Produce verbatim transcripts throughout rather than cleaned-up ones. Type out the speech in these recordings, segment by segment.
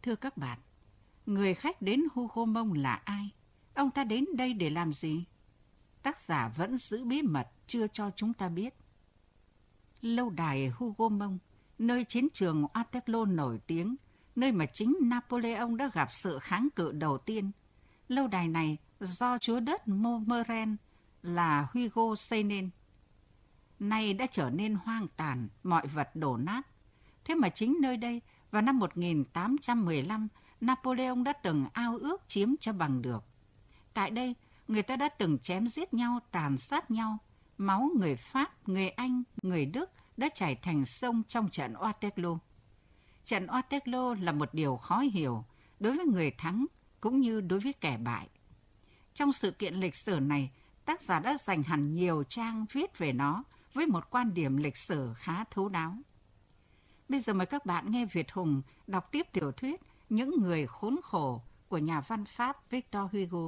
Thưa các bạn, người khách đến Hugomons là ai? Ông ta đến đây để làm gì? Tác giả vẫn giữ bí mật, chưa cho chúng ta biết. Lâu đài Hugomons, nơi chiến trường Waterloo nổi tiếng, nơi mà chính Napoleon đã gặp sự kháng cự đầu tiên. Lâu đài này do chúa đất Montmorency là Hugo xây nên. Nay đã trở nên hoang tàn, mọi vật đổ nát. Thế mà chính nơi đây, vào năm một nghìn tám trăm mười lăm, Napoleon đã từng ao ước chiếm cho bằng được. Tại đây, người ta đã từng chém giết nhau, tàn sát nhau. Máu người Pháp, người Anh, người Đức đã chảy thành sông trong trận Waterloo. Trận Waterloo là một điều khó hiểu đối với người thắng cũng như đối với kẻ bại. Trong sự kiện lịch sử này, tác giả đã dành hẳn nhiều trang viết về nó với một quan điểm lịch sử khá thấu đáo. Bây giờ mời các bạn nghe Việt Hùng đọc tiếp tiểu thuyết Những người khốn khổ của nhà văn Pháp Victor Hugo.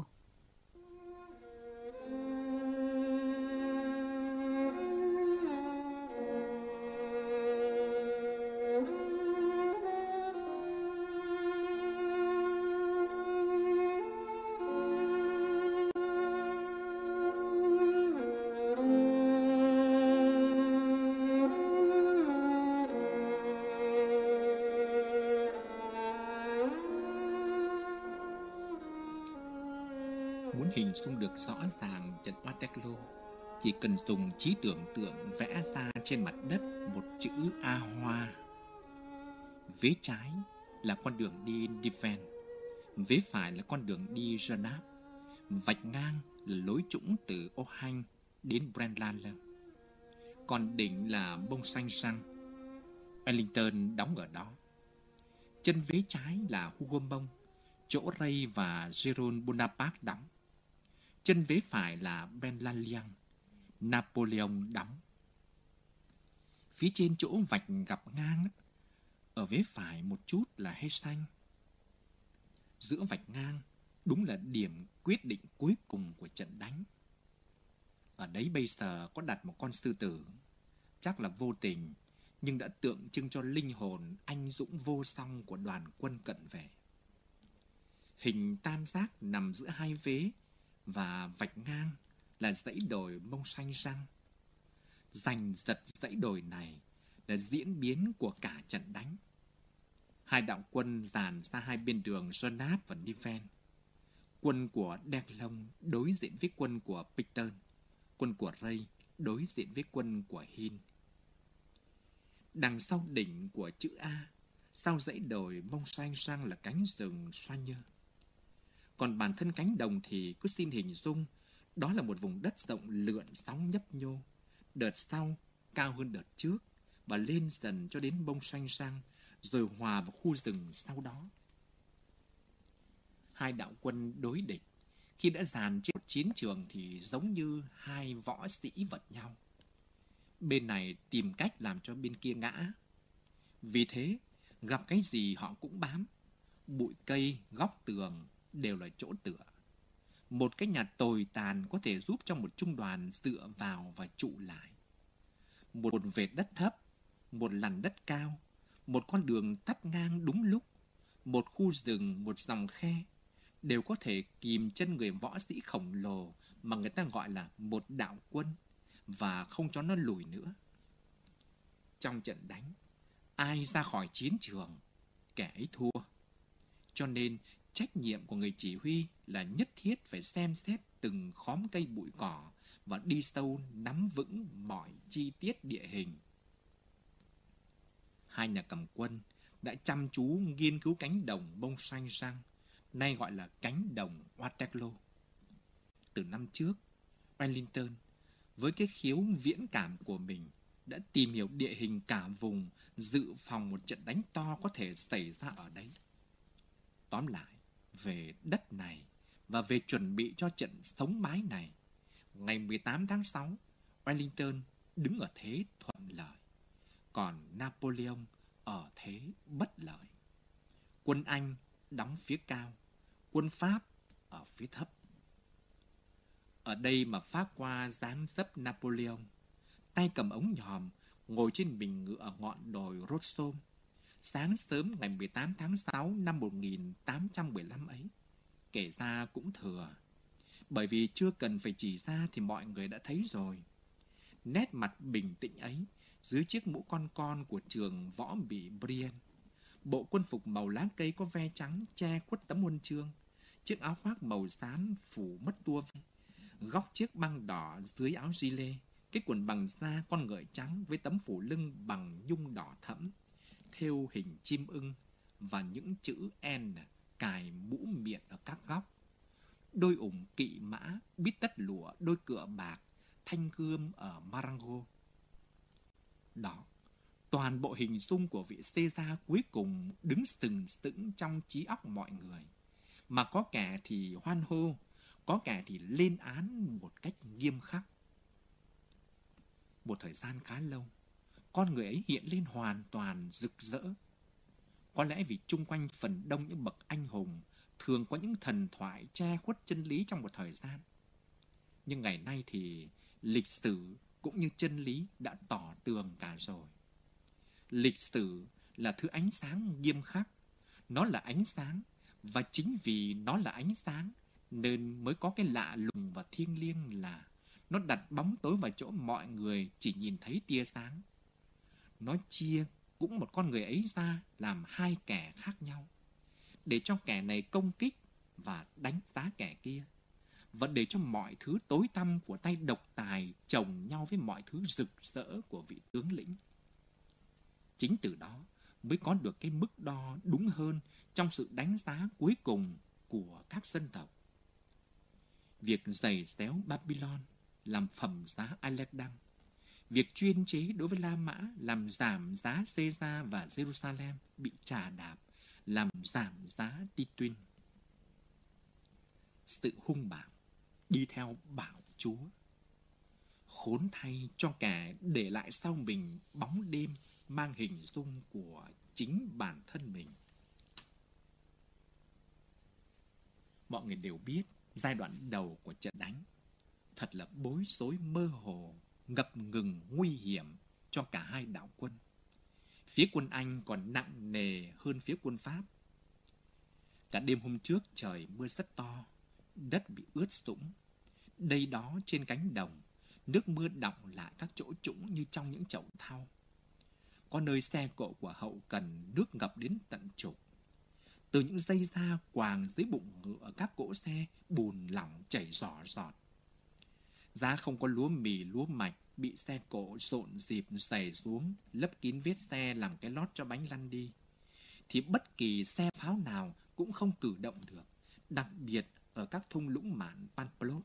Muốn hình dung được rõ ràng trận Waterloo, chỉ cần dùng trí tưởng tượng vẽ ra trên mặt đất một chữ A hoa. Vế trái là con đường đi Diven, vế phải là con đường đi Genappe, vạch ngang là lối trũng từ Ohain đến Braine-l'Alleud. Còn đỉnh là Mont-Saint-Jean. Wellington đóng ở đó. Chân vế trái là Hugomons, chỗ Rey và Jérôme Bonaparte đóng. Chân vế phải là Braine-l'Alleud, Napoleon đóng. Phía trên chỗ vạch gặp ngang, ở vế phải một chút là Hessing. Giữa vạch ngang đúng là điểm quyết định cuối cùng của trận đánh. Ở đấy bây giờ có đặt một con sư tử, chắc là vô tình, nhưng đã tượng trưng cho linh hồn anh dũng vô song của đoàn quân cận vệ. Hình tam giác nằm giữa hai vế và vạch ngang là dãy đồi Mont-Saint-Jean. Giành giật dãy đồi này là diễn biến của cả trận đánh. Hai đạo quân dàn ra hai bên đường Genappe và Diven. Quân của Đèglon đối diện với quân của Picton, quân của Rey đối diện với quân của Hin. Đằng sau đỉnh của chữ A, sau dãy đồi Mont-Saint-Jean là cánh rừng Soigneux. Còn bản thân cánh đồng thì cứ xin hình dung, đó là một vùng đất rộng lượn sóng nhấp nhô. Đợt sau cao hơn đợt trước và lên dần cho đến Mont-Saint-Jean, rồi hòa vào khu rừng sau đó. Hai đạo quân đối địch, khi đã dàn trên một chiến trường thì giống như hai võ sĩ vật nhau. Bên này tìm cách làm cho bên kia ngã. Vì thế, gặp cái gì họ cũng bám. Bụi cây, góc tường đều là chỗ tựa. Một cái nhà tồi tàn có thể giúp cho một trung đoàn dựa vào và trụ lại. Một vệt đất thấp, một làn đất cao, một con đường tắt ngang đúng lúc, một khu rừng, một dòng khe, đều có thể kìm chân người võ sĩ khổng lồ mà người ta gọi là một đạo quân và không cho nó lùi nữa. Trong trận đánh, ai ra khỏi chiến trường, kẻ ấy thua. Cho nên, trách nhiệm của người chỉ huy là nhất thiết phải xem xét từng khóm cây bụi cỏ và đi sâu nắm vững mọi chi tiết địa hình. Hai nhà cầm quân đã chăm chú nghiên cứu cánh đồng Mont-Saint-Jean, nay gọi là cánh đồng Waterloo. Từ năm trước, Wellington, với cái khiếu viễn cảm của mình, đã tìm hiểu địa hình cả vùng, dự phòng một trận đánh to có thể xảy ra ở đấy. Tóm lại, về đất này và về chuẩn bị cho trận sống mái này, ngày mười tám tháng sáu, Wellington đứng ở thế thuận lợi, còn Napoleon ở thế bất lợi. Quân Anh đóng phía cao, quân Pháp ở phía thấp. Ở đây mà Pháp qua dáng dấp Napoleon, tay cầm ống nhòm, ngồi trên bình ngựa ở ngọn đồi Rossomme, Sáng sớm ngày mười tám tháng sáu năm một nghìn tám trăm mười lăm ấy, kể ra cũng thừa, bởi vì chưa cần phải chỉ ra thì mọi người đã thấy rồi. Nét mặt bình tĩnh ấy, dưới chiếc mũ con con của trường võ bị Brienne, bộ quân phục màu lá cây có ve trắng che khuất tấm huân chương, chiếc áo khoác màu xám phủ mất tua ve, góc chiếc băng đỏ dưới áo gilet, cái quần bằng da con ngựa trắng với tấm phủ lưng bằng nhung đỏ thẫm, thêu hình chim ưng và những chữ N cài mũ miệng ở các góc. Đôi ủng kỵ mã, bít tất lụa, đôi cựa bạc, thanh gươm ở Marengo. Đó, toàn bộ hình dung của vị Caesar cuối cùng đứng sừng sững trong trí óc mọi người. Mà có kẻ thì hoan hô, có kẻ thì lên án một cách nghiêm khắc. Một thời gian khá lâu, con người ấy hiện lên hoàn toàn rực rỡ. Có lẽ vì chung quanh phần đông những bậc anh hùng thường có những thần thoại che khuất chân lý trong một thời gian. Nhưng ngày nay thì lịch sử cũng như chân lý đã tỏ tường cả rồi. Lịch sử là thứ ánh sáng nghiêm khắc. Nó là ánh sáng, và chính vì nó là ánh sáng nên mới có cái lạ lùng và thiêng liêng là nó đặt bóng tối vào chỗ mọi người chỉ nhìn thấy tia sáng. Nó chia cũng một con người ấy ra làm hai kẻ khác nhau, để cho kẻ này công kích và đánh giá kẻ kia, và để cho mọi thứ tối tăm của tay độc tài chồng nhau với mọi thứ rực rỡ của vị tướng lĩnh. Chính từ đó mới có được cái mức đo đúng hơn trong sự đánh giá cuối cùng của các dân tộc. Việc giày xéo Babylon làm phẩm giá Aleksandr, việc chuyên chế đối với La Mã làm giảm giá Caesar và Jerusalem bị trà đạp làm giảm giá Tituin. Sự hung bạo đi theo bạo chúa. Khốn thay cho kẻ để lại sau mình bóng đêm mang hình dung của chính bản thân mình. Mọi người đều biết giai đoạn đầu của trận đánh thật là bối rối mơ hồ, ngập ngừng nguy hiểm cho cả hai đạo quân. Phía quân Anh còn nặng nề hơn phía quân Pháp. Cả đêm hôm trước trời mưa rất to, đất bị ướt sũng. Đây đó trên cánh đồng, nước mưa đọng lại các chỗ trũng như trong những chậu thau. Có nơi xe cộ của hậu cần nước ngập đến tận trục. Từ những dây da quàng dưới bụng ngựa, các cỗ xe bùn lỏng chảy rỏ rọt. Giá không có lúa mì, lúa mạch bị xe cộ rộn dịp giày xuống, lấp kín vết xe làm cái lót cho bánh lăn đi. Thì bất kỳ xe pháo nào cũng không cử động được, đặc biệt ở các thung lũng mạn Pamplona.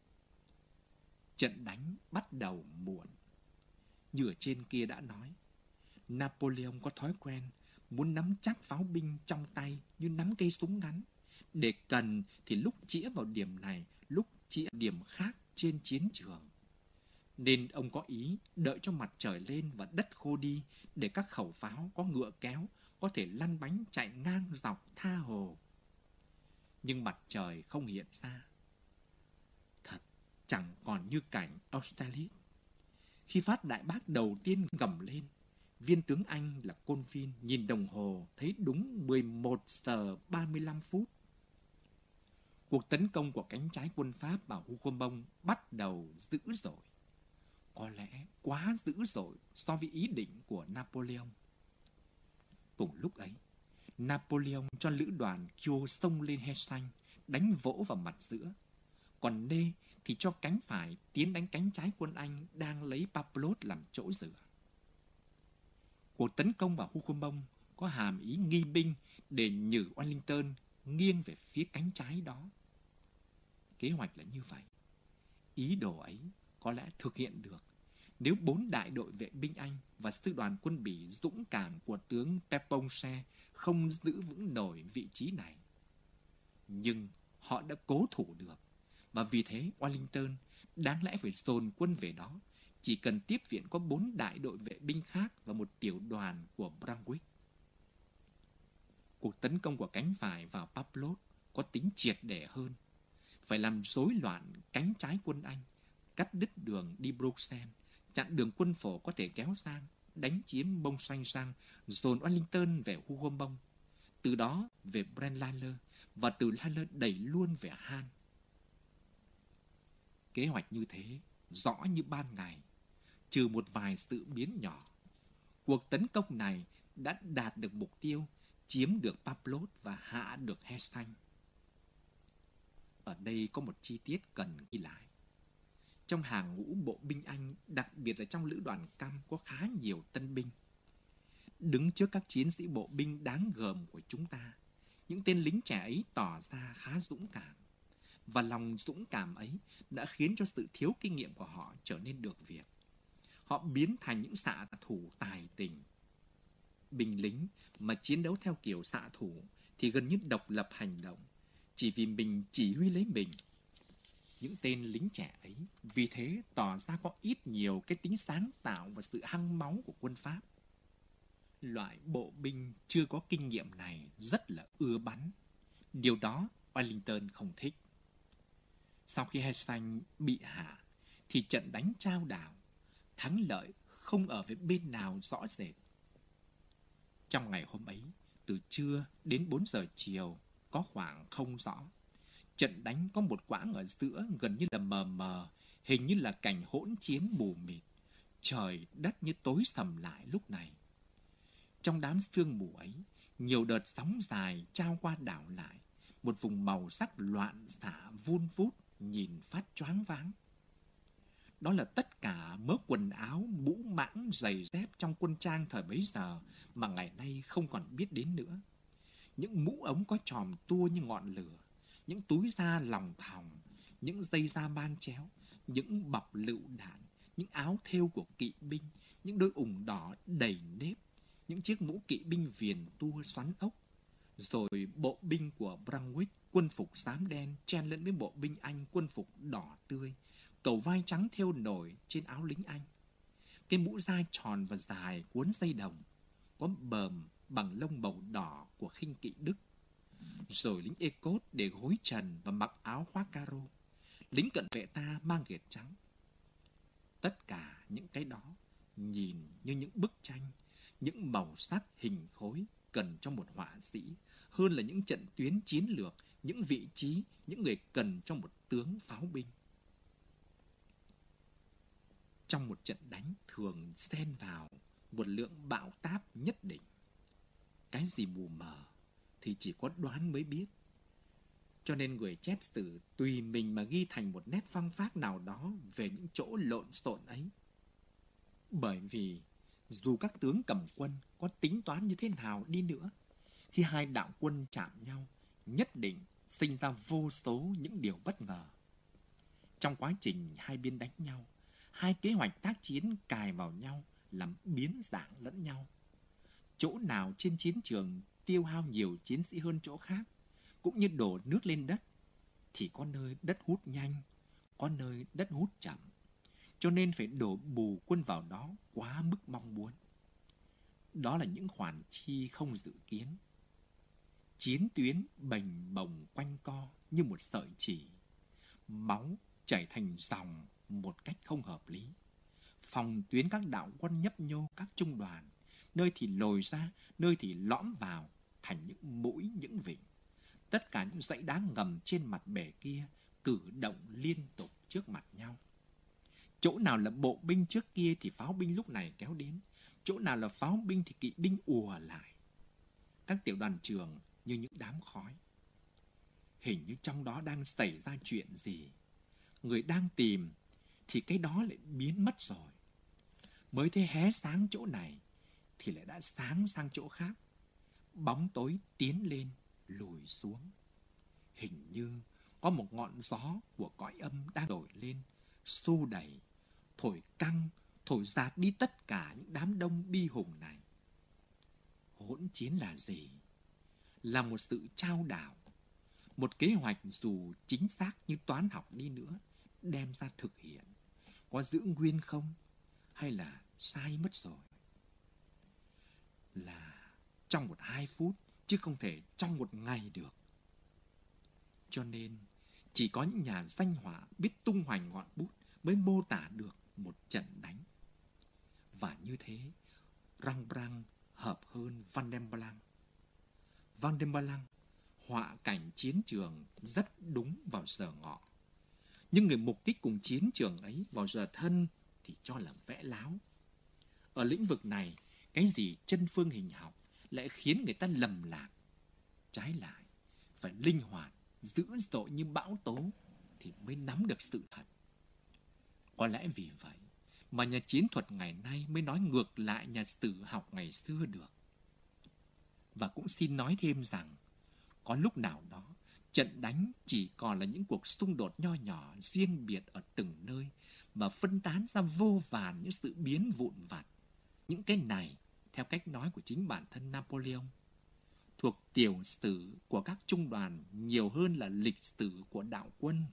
Trận đánh bắt đầu muộn. Như ở trên kia đã nói, Napoleon có thói quen muốn nắm chắc pháo binh trong tay như nắm cây súng ngắn, để cần thì lúc chĩa vào điểm này, lúc chĩa điểm khác trên chiến trường. Nên ông có ý đợi cho mặt trời lên và đất khô đi, để các khẩu pháo có ngựa kéo có thể lăn bánh chạy ngang dọc tha hồ. Nhưng mặt trời không hiện ra. Thật chẳng còn như cảnh Austerlitz. Khi phát đại bác đầu tiên gầm lên, viên tướng Anh là Colville nhìn đồng hồ thấy đúng mười một giờ ba mươi lăm phút. Cuộc tấn công của cánh trái quân Pháp vào Hougoumont bắt đầu dữ dội. Có lẽ quá dữ dội so với ý định của Napoleon. Cùng lúc ấy, Napoleon cho lữ đoàn Keogh xông lên Hessanh, đánh vỗ vào mặt giữa. Còn Ney thì cho cánh phải tiến đánh cánh trái quân Anh đang lấy Papelotte làm chỗ dựa. Cuộc tấn công vào Hougoumont có hàm ý nghi binh để nhử Wellington nghiêng về phía cánh trái đó. Kế hoạch là như vậy. Ý đồ ấy có lẽ thực hiện được nếu bốn đại đội vệ binh Anh và sư đoàn quân Bỉ dũng cảm của tướng Peponche không giữ vững nổi vị trí này. Nhưng họ đã cố thủ được, và vì thế Wellington đáng lẽ phải dồn quân về đó, chỉ cần tiếp viện có bốn đại đội vệ binh khác và một tiểu đoàn của Brunswick. Cuộc tấn công của cánh phải vào Papelotte có tính triệt để hơn, phải làm rối loạn cánh trái quân Anh, cắt đứt đường đi Bruxelles, chặn đường quân phổ có thể kéo sang, đánh chiếm Bông Xoanh Sang, dồn Wellington về Hugomont, từ đó về Braine-l'Alleud và từ l'Alleud đẩy luôn về Han. Kế hoạch như thế, rõ như ban ngày, trừ một vài sự biến nhỏ. Cuộc tấn công này đã đạt được mục tiêu, chiếm được Papelotte và hạ được Hastings. Ở đây có một chi tiết cần ghi lại. Trong hàng ngũ bộ binh Anh, đặc biệt là trong lữ đoàn Cam, có khá nhiều tân binh. Đứng trước các chiến sĩ bộ binh đáng gờm của chúng ta, những tên lính trẻ ấy tỏ ra khá dũng cảm. Và lòng dũng cảm ấy đã khiến cho sự thiếu kinh nghiệm của họ trở nên được việc. Họ biến thành những xạ thủ tài tình. Binh lính mà chiến đấu theo kiểu xạ thủ thì gần như độc lập hành động, chỉ vì mình chỉ huy lấy mình. Những tên lính trẻ ấy vì thế tỏ ra có ít nhiều cái tính sáng tạo và sự hăng máu của quân Pháp. Loại bộ binh chưa có kinh nghiệm này rất là ưa bắn. Điều đó Wellington không thích. Sau khi Hastings bị hạ thì trận đánh trao đảo, thắng lợi không ở với bên nào rõ rệt. Trong ngày hôm ấy, từ trưa đến bốn giờ chiều có khoảng không rõ. Trận đánh có một quãng ở giữa gần như là mờ mờ, hình như là cảnh hỗn chiến mù mịt. Trời đất như tối sầm lại lúc này. Trong đám sương mù ấy, nhiều đợt sóng dài trao qua đảo lại, một vùng màu sắc loạn xạ vun vút, nhìn phát choáng váng. Đó là tất cả mớ quần áo, mũ mãng, giày dép trong quân trang thời bấy giờ mà ngày nay không còn biết đến nữa. Những mũ ống có chòm tua như ngọn lửa, những túi da lòng thòng, những dây da man chéo, những bọc lựu đạn, những áo thêu của kỵ binh, những đôi ủng đỏ đầy nếp, những chiếc mũ kỵ binh viền tua xoắn ốc, rồi bộ binh của Brunswick quân phục xám đen chen lẫn với bộ binh Anh quân phục đỏ tươi, cầu vai trắng thêu nổi trên áo lính Anh. Cái mũ da tròn và dài cuốn dây đồng, có bờm bằng lông bầu đỏ của khinh kỵ Đức. Rồi lính Ecốt để gối trần và mặc áo khoác caro. Lính cận vệ ta mang ghệt trắng. Tất cả những cái đó nhìn như những bức tranh, những màu sắc hình khối cần cho một họa sĩ, hơn là những trận tuyến chiến lược, những vị trí, những người cần cho một tướng pháo binh. Trong một trận đánh thường xen vào một lượng bão táp nhất định. Cái gì mù mờ thì chỉ có đoán mới biết. Cho nên người chép sử tùy mình mà ghi thành một nét phong phác nào đó về những chỗ lộn xộn ấy. Bởi vì dù các tướng cầm quân có tính toán như thế nào đi nữa, khi hai đạo quân chạm nhau, nhất định sinh ra vô số những điều bất ngờ. Trong quá trình hai bên đánh nhau, hai kế hoạch tác chiến cài vào nhau làm biến dạng lẫn nhau. Chỗ nào trên chiến trường tiêu hao nhiều chiến sĩ hơn chỗ khác, cũng như đổ nước lên đất, thì có nơi đất hút nhanh, có nơi đất hút chậm. Cho nên phải đổ bù quân vào đó quá mức mong muốn. Đó là những khoản chi không dự kiến. Chiến tuyến bềnh bồng quanh co như một sợi chỉ. Máu chảy thành dòng một cách không hợp lý. Phòng tuyến các đạo quân nhấp nhô các trung đoàn, nơi thì lồi ra, nơi thì lõm vào, thành những mũi, những vịnh. Tất cả những dãy đá ngầm trên mặt bể kia cử động liên tục trước mặt nhau. Chỗ nào là bộ binh trước kia thì pháo binh lúc này kéo đến. Chỗ nào là pháo binh thì kỵ binh ùa lại. Các tiểu đoàn trường như những đám khói. Hình như trong đó đang xảy ra chuyện gì. Người đang tìm thì cái đó lại biến mất rồi. Mới thấy hé sáng chỗ này thì lại đã sáng sang chỗ khác. Bóng tối tiến lên, lùi xuống. Hình như có một ngọn gió của cõi âm đang nổi lên, xô đẩy, thổi căng, thổi dạt đi tất cả những đám đông bi hùng này. Hỗn chiến là gì? Là một sự trao đảo, một kế hoạch dù chính xác như toán học đi nữa, đem ra thực hiện. Có giữ nguyên không? Hay là sai mất rồi? Là trong một hai phút, chứ không thể trong một ngày được. Cho nên, chỉ có những nhà danh họa biết tung hoành ngọn bút mới mô tả được một trận đánh. Và như thế, Rembrandt hợp hơn Van der Blanc. Van der Blanc họa cảnh chiến trường rất đúng vào giờ ngọ. Nhưng người mục đích cùng chiến trường ấy vào giờ thân thì cho là vẽ láo. Ở lĩnh vực này, cái gì chân phương hình học lại khiến người ta lầm lạc. Trái lại, phải linh hoạt, dữ dội như bão tố thì mới nắm được sự thật. Có lẽ vì vậy mà nhà chiến thuật ngày nay mới nói ngược lại nhà sử học ngày xưa được. Và cũng xin nói thêm rằng, có lúc nào đó, trận đánh chỉ còn là những cuộc xung đột nho nhỏ riêng biệt ở từng nơi mà phân tán ra vô vàn những sự biến vụn vặt. Những cái này, theo cách nói của chính bản thân Napoleon, thuộc tiểu sử của các trung đoàn nhiều hơn là lịch sử của đạo quân.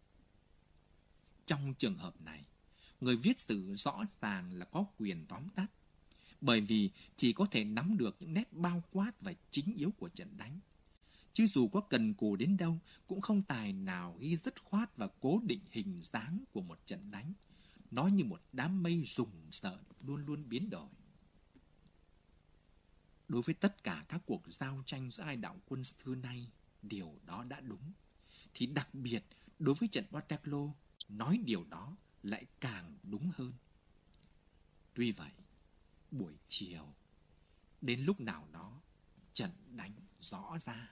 Trong trường hợp này, người viết sử rõ ràng là có quyền tóm tắt, bởi vì chỉ có thể nắm được những nét bao quát và chính yếu của trận đánh. Chứ dù có cần cù đến đâu, cũng không tài nào ghi dứt khoát và cố định hình dáng của một trận đánh. Nó như một đám mây rùng rợn, luôn luôn biến đổi. Đối với tất cả các cuộc giao tranh giữa hai đạo quân xưa nay, điều đó đã đúng. Thì đặc biệt, đối với trận Waterloo, nói điều đó lại càng đúng hơn. Tuy vậy, buổi chiều, đến lúc nào đó, trận đánh rõ ra.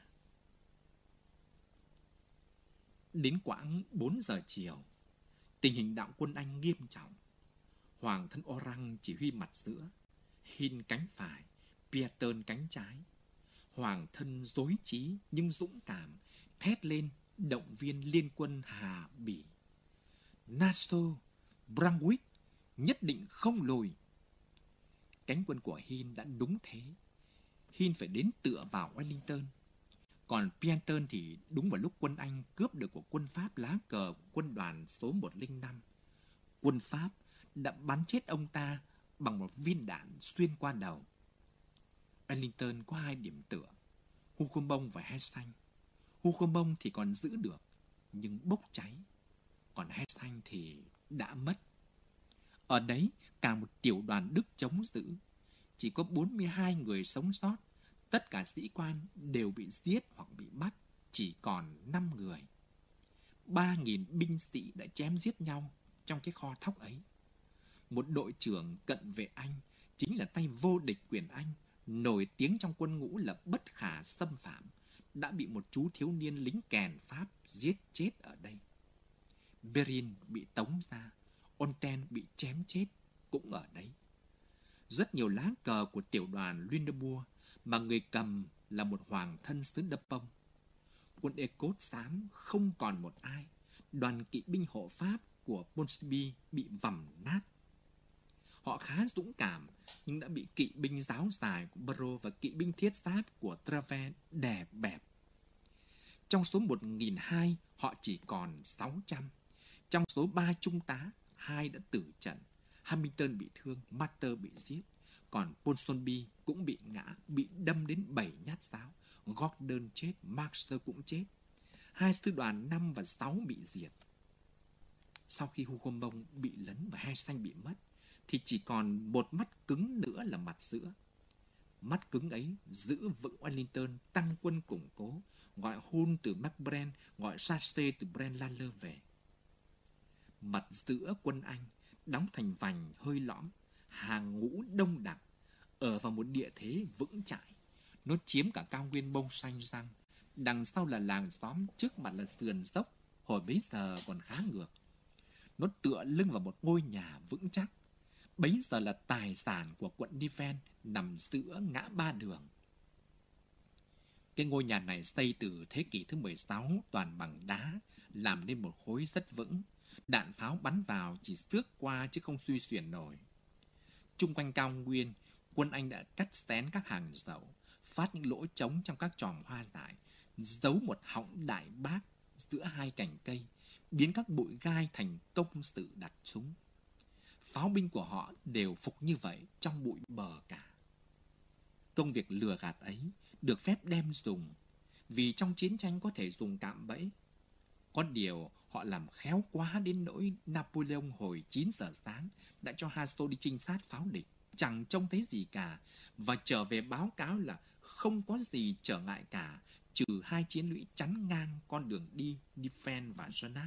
Đến quãng bốn giờ chiều, tình hình đạo quân Anh nghiêm trọng. Hoàng thân Orange chỉ huy mặt giữa, Hill cánh phải, Pearson cánh trái. Hoàng thân dối trí nhưng dũng cảm, thét lên động viên liên quân Hà Bỉ. Nassau, Brunswick nhất định không lùi. Cánh quân của Hill đã đúng thế. Hill phải đến tựa vào Wellington. Còn Pearson thì đúng vào lúc quân Anh cướp được của quân Pháp lá cờ của quân đoàn số một không năm. Quân Pháp đã bắn chết ông ta bằng một viên đạn xuyên qua đầu. Wellington có hai điểm tựa, Hougoumont và Hastings. Hougoumont thì còn giữ được, nhưng bốc cháy. Còn Hastings thì đã mất. Ở đấy, cả một tiểu đoàn Đức chống giữ. Chỉ có bốn mươi hai người sống sót. Tất cả sĩ quan đều bị giết hoặc bị bắt, chỉ còn năm người. ba nghìn binh sĩ đã chém giết nhau trong cái kho thóc ấy. Một đội trưởng cận vệ Anh, chính là tay vô địch quyền Anh, nổi tiếng trong quân ngũ là bất khả xâm phạm, đã bị một chú thiếu niên lính kèn Pháp giết chết ở đây. Berin bị tống ra, Onten bị chém chết cũng ở đấy. Rất nhiều lá cờ của tiểu đoàn Lunenburg mà người cầm là một hoàng thân xứ Đấp Bông. Quân Ecốt xám không còn một ai. Đoàn kỵ binh hộ Pháp của Ponsonby bị vằm nát. Họ khá dũng cảm nhưng đã bị kỵ binh giáo dài của Barrow và kỵ binh thiết giáp của Travers đè bẹp. Trong số một nghìn hai trăm, họ chỉ còn sáu trăm. Trong số ba trung tá, hai đã tử trận. Hamilton bị thương, Matter bị giết. Còn Ponsonby cũng bị ngã, bị đâm đến bảy nhát giáo. Gordon chết, Marster cũng chết. Hai sư đoàn năm và sáu bị diệt. Sau khi Hougoumont bị lấn và Hastings bị mất, thì chỉ còn một mắt cứng nữa là mặt giữa. Mắt cứng ấy giữ vững Wellington, tăng quân củng cố, gọi Hull từ McBrien, gọi Chassé từ Braine-l'Alleud về. Mặt giữa quân Anh đóng thành vành hơi lõm, hàng ngũ đông đặc, ở vào một địa thế vững chãi. Nó chiếm cả cao nguyên Bông Xanh Răng, đằng sau là làng xóm, trước mặt là sườn dốc, hồi bấy giờ còn khá ngược. Nó tựa lưng vào một ngôi nhà vững chắc. Bấy giờ là tài sản của quận Niven nằm giữa ngã ba đường. Cái ngôi nhà này xây từ thế kỷ thứ mười sáu, toàn bằng đá, làm nên một khối rất vững. Đạn pháo bắn vào chỉ xước qua chứ không suy xuyển nổi. Trung quanh cao nguyên, quân Anh đã cắt xén các hàng dậu, phát những lỗ trống trong các chòm hoa dại, giấu một họng đại bác giữa hai cành cây, biến các bụi gai thành công sự đặt súng. Pháo binh của họ đều phục như vậy trong bụi bờ cả. Công việc lừa gạt ấy được phép đem dùng, vì trong chiến tranh có thể dùng cạm bẫy. Có điều họ làm khéo quá đến nỗi Napoleon hồi chín giờ sáng đã cho Hasto đi trinh sát pháo địch. chẳng trông thấy gì cả và trở về báo cáo là không có gì trở ngại cả, trừ hai chiến lũy chắn ngang con đường đi Difen và Jonap.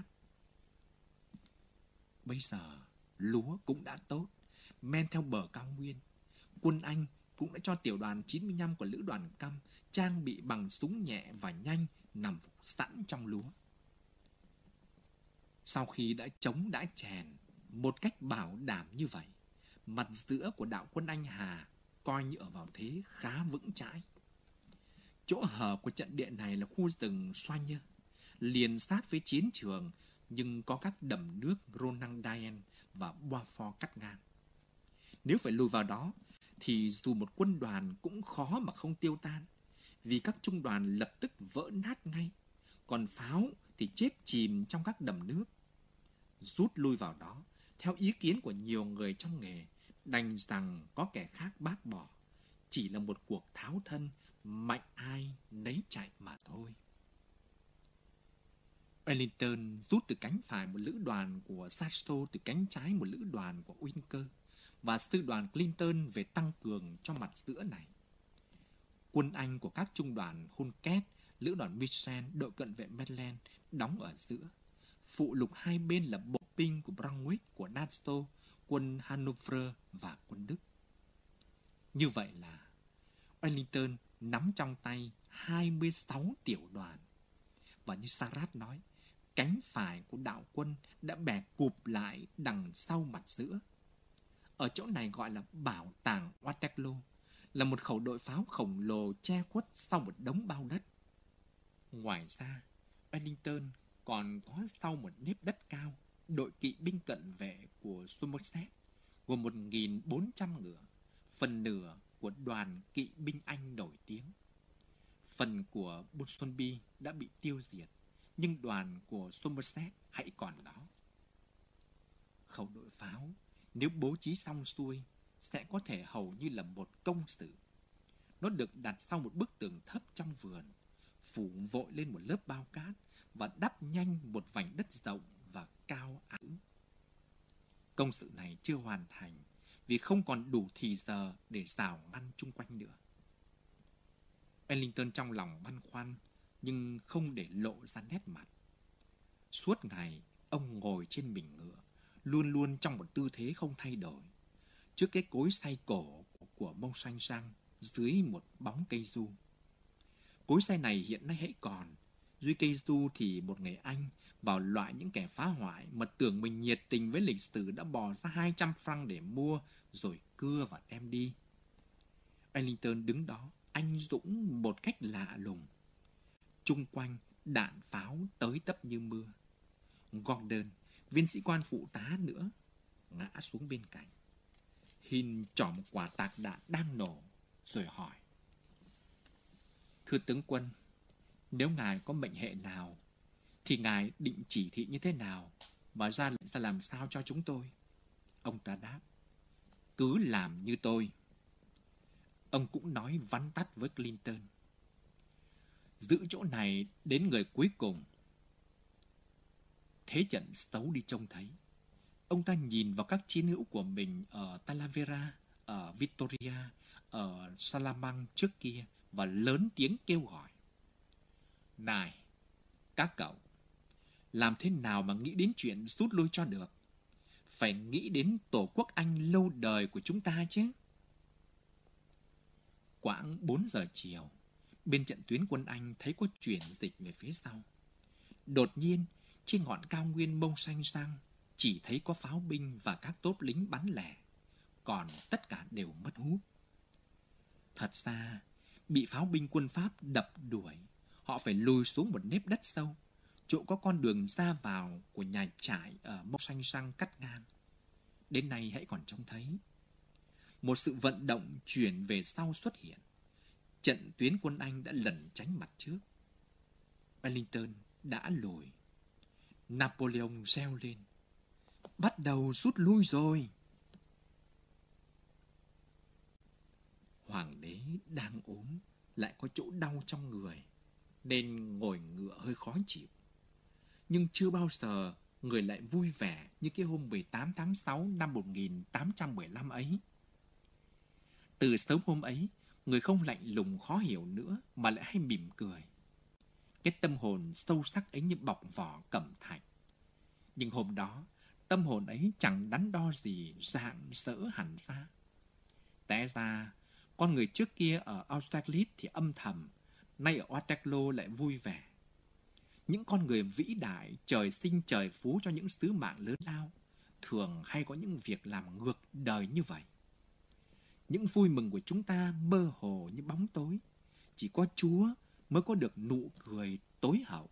Bây giờ lúa cũng đã tốt, men theo bờ cao nguyên. Quân Anh cũng đã cho tiểu đoàn chín mươi lăm của lữ đoàn Căm trang bị bằng súng nhẹ và nhanh nằm phục sẵn trong lúa. Sau khi đã chống đã chèn một cách bảo đảm như vậy, mặt giữa của đạo quân Anh Hà coi như ở vào thế khá vững chãi. Chỗ hở của trận địa này là khu rừng Xoa Nhơ, liền sát với chiến trường, nhưng có các đầm nước Ronangdaen và Boafor cắt ngang. Nếu phải lùi vào đó, thì dù một quân đoàn cũng khó mà không tiêu tan, vì các trung đoàn lập tức vỡ nát ngay, còn pháo thì chết chìm trong các đầm nước. Rút lui vào đó, theo ý kiến của nhiều người trong nghề, đành rằng có kẻ khác bác bỏ, chỉ là một cuộc tháo thân, mạnh ai nấy chạy mà thôi. Wellington rút từ cánh phải một lữ đoàn của Saxo, từ cánh trái một lữ đoàn của Winker, và sư đoàn Clinton về tăng cường cho mặt giữa này. Quân Anh của các trung đoàn Hunket, lữ đoàn Mitchell, đội cận vệ Maryland đóng ở giữa. Phụ lục hai bên là bộ binh của Brunswick, của Nassau, quân Hanover và quân Đức. Như vậy là Wellington nắm trong tay hai mươi sáu tiểu đoàn. Và như Sarat nói, cánh phải của đạo quân đã bè cụp lại đằng sau mặt giữa. Ở chỗ này gọi là bảo tàng Waterloo, là một khẩu đội pháo khổng lồ che khuất sau một đống bao đất. Ngoài ra, Wellington còn có sau một nếp đất cao đội kỵ binh cận vệ của Somerset, gồm một nghìn bốn trăm ngựa, phần nửa của đoàn kỵ binh Anh nổi tiếng. Phần của Ponsonby đã bị tiêu diệt, nhưng đoàn của Somerset hãy còn đó. Khẩu đội pháo, nếu bố trí xong xuôi, sẽ có thể hầu như là một công sự. Nó được đặt sau một bức tường thấp trong vườn, phủ vội lên một lớp bao cát và đắp nhanh một vành đất rộng và cao ẵng. Công sự này chưa hoàn thành vì không còn đủ thì giờ để rào ngăn chung quanh nữa. Wellington trong lòng băn khoăn nhưng không để lộ ra nét mặt. Suốt ngày, ông ngồi trên mình ngựa, luôn luôn trong một tư thế không thay đổi, trước cái cối xay cổ của Mông Xanh Răng dưới một bóng cây du. Cối xay này hiện nay hãy còn, dưới cây du thì một người Anh vào loại những kẻ phá hoại mà tưởng mình nhiệt tình với lịch sử đã bỏ ra hai trăm franc để mua rồi cưa và đem đi. Wellington đứng đó anh dũng một cách lạ lùng. Chung quanh đạn pháo tới tấp như mưa. Gordon, viên sĩ quan phụ tá nữa, ngã xuống bên cạnh. Hin trỏ một quả tạc đạn đang nổ rồi hỏi: Thưa tướng quân, nếu ngài có mệnh hệ nào thì ngài định chỉ thị như thế nào và ra lệnh ra làm sao cho chúng tôi? Ông ta đáp: Cứ làm như tôi. Ông cũng nói vắn tắt với Clinton: Giữ chỗ này đến người cuối cùng. Thế trận xấu đi trông thấy. Ông ta nhìn vào các chiến hữu của mình ở Talavera, ở Victoria, ở Salamanca trước kia và lớn tiếng kêu gọi: Này, các cậu, làm thế nào mà nghĩ đến chuyện rút lui cho được? Phải nghĩ đến Tổ quốc Anh lâu đời của chúng ta chứ. Quãng bốn giờ chiều, bên trận tuyến quân Anh thấy có chuyển dịch về phía sau. Đột nhiên, trên ngọn cao nguyên Mông Xanh Răng, chỉ thấy có pháo binh và các tốp lính bắn lẻ, còn tất cả đều mất hút. Thật ra, bị pháo binh quân Pháp đập đuổi, họ phải lùi xuống một nếp đất sâu, chỗ có con đường ra vào của nhà trại ở Mông Xanh Răng cắt ngang. Đến nay hãy còn trông thấy. Một sự vận động chuyển về sau xuất hiện. Trận tuyến quân Anh đã lẩn tránh mặt trước. Wellington đã lùi. Napoleon reo lên: Bắt đầu rút lui rồi. Hoàng đế đang ốm, lại có chỗ đau trong người, nên ngồi ngựa hơi khó chịu. Nhưng chưa bao giờ người lại vui vẻ như cái hôm mười tám tháng sáu năm một nghìn tám trăm mười lăm ấy. Từ sớm hôm ấy, người không lạnh lùng khó hiểu nữa mà lại hay mỉm cười. Cái tâm hồn sâu sắc ấy như bọc vỏ cẩm thạch. Nhưng hôm đó, tâm hồn ấy chẳng đắn đo gì rạng rỡ hẳn ra. Té ra, con người trước kia ở Austerlitz thì âm thầm, nay ở Waterloo lại vui vẻ. Những con người vĩ đại, trời sinh trời phú cho những sứ mạng lớn lao, thường hay có những việc làm ngược đời như vậy. Những vui mừng của chúng ta mơ hồ như bóng tối, chỉ có Chúa mới có được nụ cười tối hậu.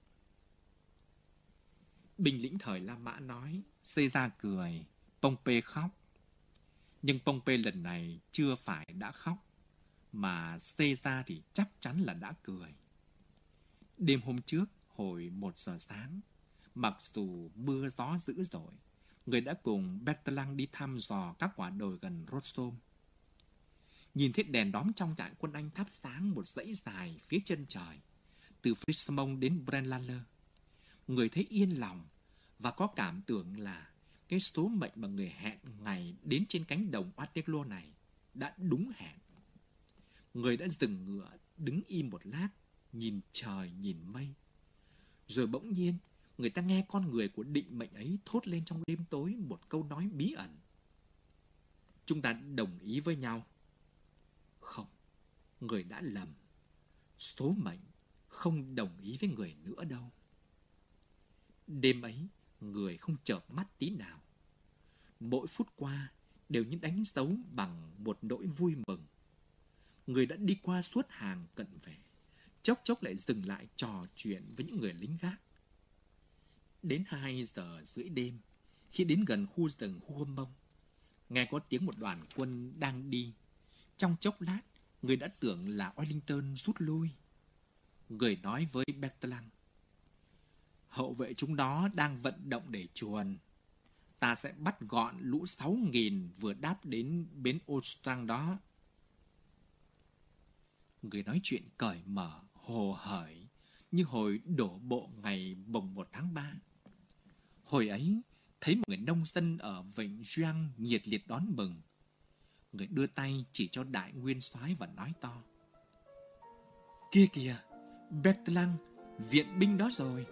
Binh lính thời La Mã nói, Caesar cười, Pompey khóc. Nhưng Pompey lần này chưa phải đã khóc, mà Caesar thì chắc chắn là đã cười. Đêm hôm trước, hồi một giờ sáng, mặc dù mưa gió dữ dội, người đã cùng Bertrand đi thăm dò các quả đồi gần Rostov. Nhìn thấy đèn đóm trong trại quân Anh thắp sáng một dãy dài phía chân trời, từ Frischemont đến Braine-l'Alleud. Người thấy yên lòng và có cảm tưởng là cái số mệnh mà người hẹn ngày đến trên cánh đồng Waterloo này đã đúng hẹn. Người đã dừng ngựa, đứng im một lát, nhìn trời, nhìn mây. Rồi bỗng nhiên, người ta nghe con người của định mệnh ấy thốt lên trong đêm tối một câu nói bí ẩn. Chúng ta đồng ý với nhau. Không, người đã lầm. Số mệnh không đồng ý với người nữa đâu. Đêm ấy, người không chợp mắt tí nào. Mỗi phút qua đều như đánh dấu bằng một nỗi vui mừng. Người đã đi qua suốt hàng cận về, chốc chốc lại dừng lại trò chuyện với những người lính gác. Đến hai giờ rưỡi đêm, khi đến gần khu rừng Hougoumont, nghe có tiếng một đoàn quân đang đi. Trong chốc lát, người đã tưởng là Wellington rút lui. Người nói với Bertrand, hậu vệ chúng đó đang vận động để chuồn. Ta sẽ bắt gọn lũ sáu nghìn vừa đáp đến bến Ostrang đó. Người nói chuyện cởi mở, hồ hởi, như hồi đổ bộ ngày mồng một tháng ba. Hồi ấy, thấy một người nông dân ở vịnh Giang nhiệt liệt đón mừng. Người đưa tay chỉ cho đại nguyên soái và nói to. Kia kìa, Bertrand, viện binh đó rồi.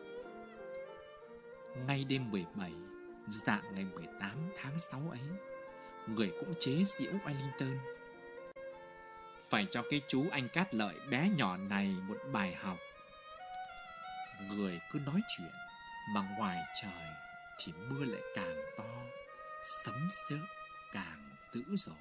Ngay đêm mười bảy, dạng ngày mười tám tháng sáu ấy, người cũng chế giễu Wellington. Phải cho cái chú anh Cát Lợi bé nhỏ này một bài học. Người cứ nói chuyện, mà ngoài trời thì mưa lại càng to, sấm sét càng dữ dội.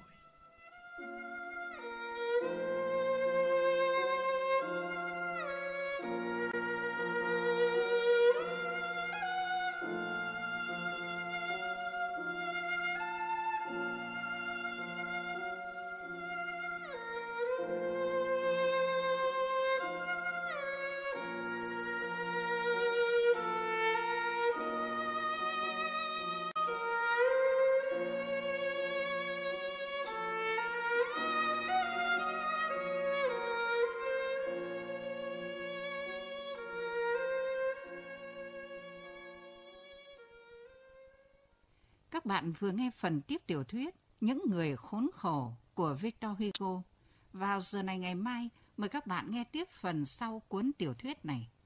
Các bạn vừa nghe phần tiếp tiểu thuyết Những người khốn khổ của Victor Hugo. Vào giờ này ngày mai, mời các bạn nghe tiếp phần sau cuốn tiểu thuyết này.